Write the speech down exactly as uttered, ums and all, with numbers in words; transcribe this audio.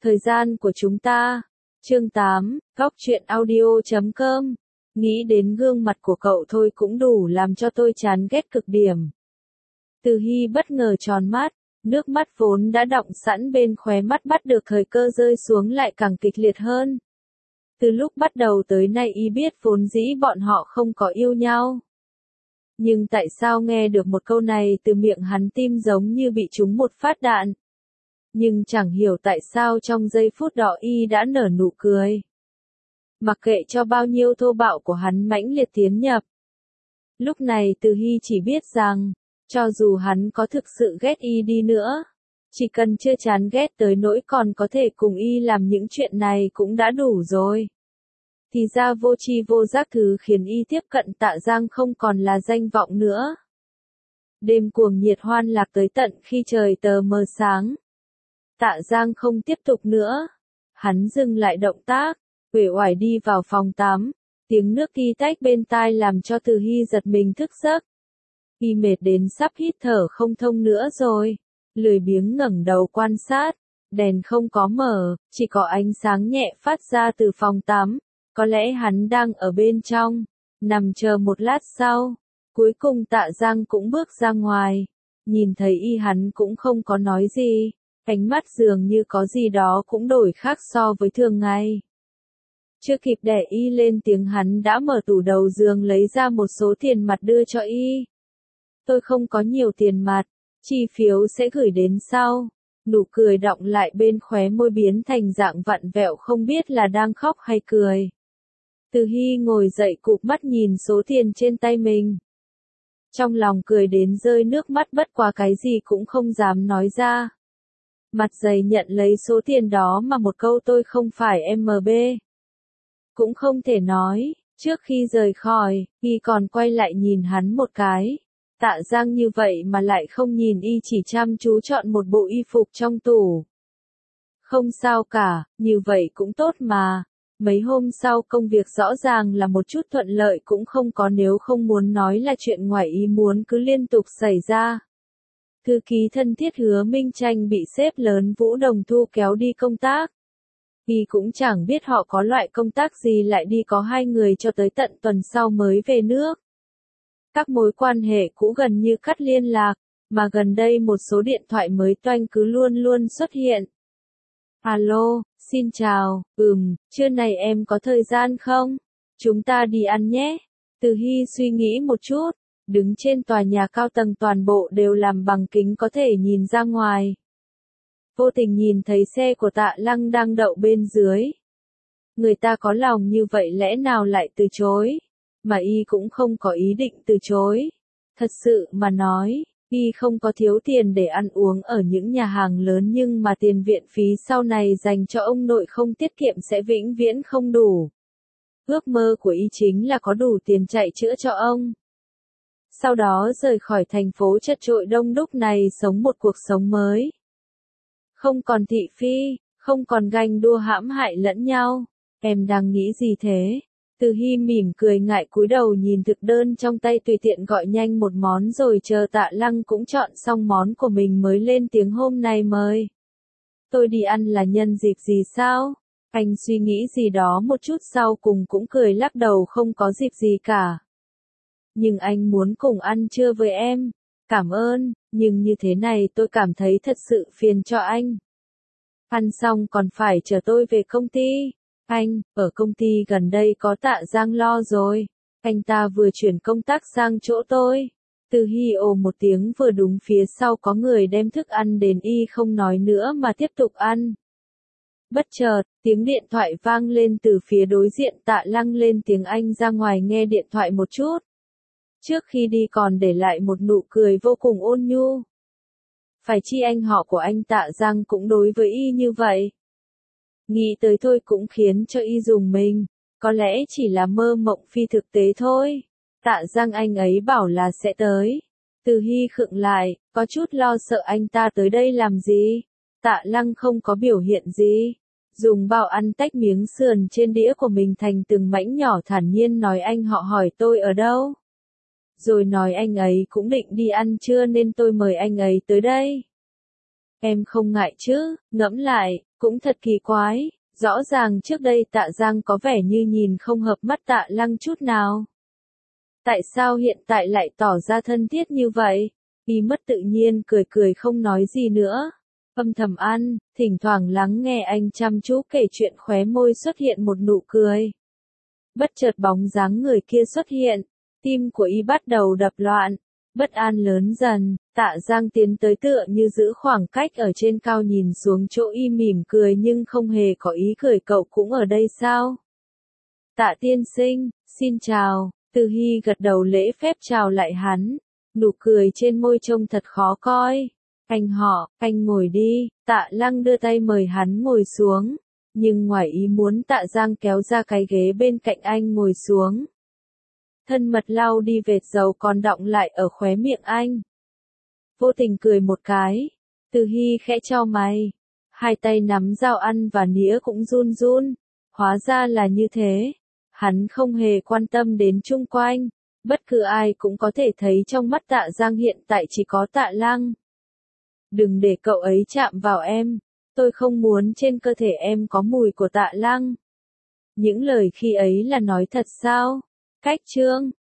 Thời gian của chúng ta. Chương tám, góc truyện audio chấm com. Nghĩ đến gương mặt của cậu thôi cũng đủ làm cho tôi chán ghét cực điểm. Từ Hy bất ngờ tròn mắt, nước mắt vốn đã đọng sẵn bên khóe mắt bắt được thời cơ rơi xuống lại càng kịch liệt hơn. Từ lúc bắt đầu tới nay y biết vốn dĩ bọn họ không có yêu nhau. Nhưng tại sao nghe được một câu này từ miệng hắn tim giống như bị trúng một phát đạn. Nhưng chẳng hiểu tại sao trong giây phút đó y đã nở nụ cười. Mặc kệ cho bao nhiêu thô bạo của hắn mãnh liệt tiến nhập. Lúc này Từ Hy chỉ biết rằng, cho dù hắn có thực sự ghét y đi nữa, chỉ cần chưa chán ghét tới nỗi còn có thể cùng y làm những chuyện này cũng đã đủ rồi. Thì ra vô tri vô giác thứ khiến y tiếp cận Tạ Giang không còn là danh vọng nữa. Đêm cuồng nhiệt hoan lạc tới tận khi trời tờ mờ sáng. Tạ Giang không tiếp tục nữa. Hắn dừng lại động tác, uể oải đi vào phòng tắm. Tiếng nước ti tách bên tai làm cho Từ Hy giật mình thức giấc. Y mệt đến sắp hít thở không thông nữa rồi. Lười biếng ngẩng đầu quan sát. Đèn không có mở, chỉ có ánh sáng nhẹ phát ra từ phòng tắm. Có lẽ hắn đang ở bên trong. Nằm chờ một lát sau. Cuối cùng Tạ Giang cũng bước ra ngoài. Nhìn thấy y hắn cũng không có nói gì. Ánh mắt dường như có gì đó cũng đổi khác so với thường ngày. Chưa kịp để y lên tiếng hắn đã mở tủ đầu giường lấy ra một số tiền mặt đưa cho y. Tôi không có nhiều tiền mặt, chi phiếu sẽ gửi đến sau. Nụ cười đọng lại bên khóe môi biến thành dạng vặn vẹo không biết là đang khóc hay cười. Từ Hy ngồi dậy cụp mắt nhìn số tiền trên tay mình. Trong lòng cười đến rơi nước mắt bất quá cái gì cũng không dám nói ra. Mặt dày nhận lấy số tiền đó mà một câu tôi không phải em bê. Cũng không thể nói, trước khi rời khỏi, y còn quay lại nhìn hắn một cái. Tạ Giang như vậy mà lại không nhìn y chỉ chăm chú chọn một bộ y phục trong tủ. Không sao cả, như vậy cũng tốt mà. Mấy hôm sau công việc rõ ràng là một chút thuận lợi cũng không có nếu không muốn nói là chuyện ngoài ý muốn cứ liên tục xảy ra. Thư ký thân thiết Hứa Minh Tranh bị sếp lớn Vũ Đồng Thu kéo đi công tác. Y cũng chẳng biết họ có loại công tác gì lại đi có hai người cho tới tận tuần sau mới về nước. Các mối quan hệ cũ gần như cắt liên lạc, mà gần đây một số điện thoại mới toanh cứ luôn luôn xuất hiện. Alo, xin chào, ừm, trưa này em có thời gian không? Chúng ta đi ăn nhé. Từ Hy suy nghĩ một chút, đứng trên tòa nhà cao tầng toàn bộ đều làm bằng kính có thể nhìn ra ngoài. Vô tình nhìn thấy xe của Tạ Lăng đang đậu bên dưới. Người ta có lòng như vậy lẽ nào lại từ chối? Mà y cũng không có ý định từ chối. Thật sự mà nói, y không có thiếu tiền để ăn uống ở những nhà hàng lớn nhưng mà tiền viện phí sau này dành cho ông nội không tiết kiệm sẽ vĩnh viễn không đủ. Ước mơ của y chính là có đủ tiền chạy chữa cho ông. Sau đó rời khỏi thành phố chật chội đông đúc này sống một cuộc sống mới. Không còn thị phi, không còn ganh đua hãm hại lẫn nhau. Em đang nghĩ gì thế? Từ Hy mỉm cười ngại cúi đầu nhìn thực đơn trong tay tùy tiện gọi nhanh một món rồi chờ Tạ Lăng cũng chọn xong món của mình mới lên tiếng hôm nay mời. Tôi đi ăn là nhân dịp gì sao? Anh suy nghĩ gì đó một chút sau cùng cũng cười lắc đầu không có dịp gì cả. Nhưng anh muốn cùng ăn trưa với em. Cảm ơn, nhưng như thế này tôi cảm thấy thật sự phiền cho anh. Ăn xong còn phải chờ tôi về công ty. Anh, ở công ty gần đây có Tạ Giang lo rồi. Anh ta vừa chuyển công tác sang chỗ tôi. Từ Hy ồ một tiếng vừa đúng phía sau có người đem thức ăn đến y không nói nữa mà tiếp tục ăn. Bất chợt, tiếng điện thoại vang lên từ phía đối diện Tạ Lăng lên tiếng anh ra ngoài nghe điện thoại một chút. Trước khi đi còn để lại một nụ cười vô cùng ôn nhu. Phải chi anh họ của anh Tạ Giang cũng đối với y như vậy. Nghĩ tới thôi cũng khiến cho y dùng mình, có lẽ chỉ là mơ mộng phi thực tế thôi. Tạ Giang anh ấy bảo là sẽ tới. Từ Hy khựng lại, có chút lo sợ anh ta tới đây làm gì. Tạ Lăng không có biểu hiện gì. Dùng bao ăn tách miếng sườn trên đĩa của mình thành từng mảnh nhỏ thản nhiên nói anh họ hỏi tôi ở đâu. Rồi nói anh ấy cũng định đi ăn trưa nên tôi mời anh ấy tới đây. Em không ngại chứ, ngẫm lại, Cũng thật kỳ quái, rõ ràng trước đây Tạ Giang có vẻ như nhìn không hợp mắt Tạ Lăng chút nào. Tại sao hiện tại lại tỏ ra thân thiết như vậy? Y mất tự nhiên cười cười không nói gì nữa. Âm thầm ăn, thỉnh thoảng lắng nghe anh chăm chú kể chuyện, khóe môi xuất hiện một nụ cười. Bất chợt bóng dáng người kia xuất hiện, tim của Y bắt đầu đập loạn, bất an lớn dần. Tạ Giang tiến tới tựa như giữ khoảng cách ở trên cao nhìn xuống chỗ Y mỉm cười nhưng không hề có ý cười. Cậu cũng ở đây sao? Tạ tiên sinh, xin chào. Từ Hy gật đầu lễ phép chào lại hắn, nụ cười trên môi trông thật khó coi. Anh họ, anh ngồi đi. Tạ Lăng đưa tay mời hắn ngồi xuống, nhưng ngoài ý muốn Tạ Giang kéo ra cái ghế bên cạnh anh ngồi xuống. Thân mật lau đi vệt dầu còn đọng lại ở khóe miệng anh. Vô tình cười một cái, Từ Hy khẽ chau mày, hai tay nắm dao ăn và nĩa cũng run run. Hóa ra là như thế. Hắn không hề quan tâm đến chung quanh, bất cứ ai cũng có thể thấy trong mắt Tạ Giang hiện tại chỉ có Tạ Lăng. Đừng để cậu ấy chạm vào em, tôi không muốn trên cơ thể em có mùi của Tạ Lăng. Những lời khi ấy là nói thật sao? Cách chương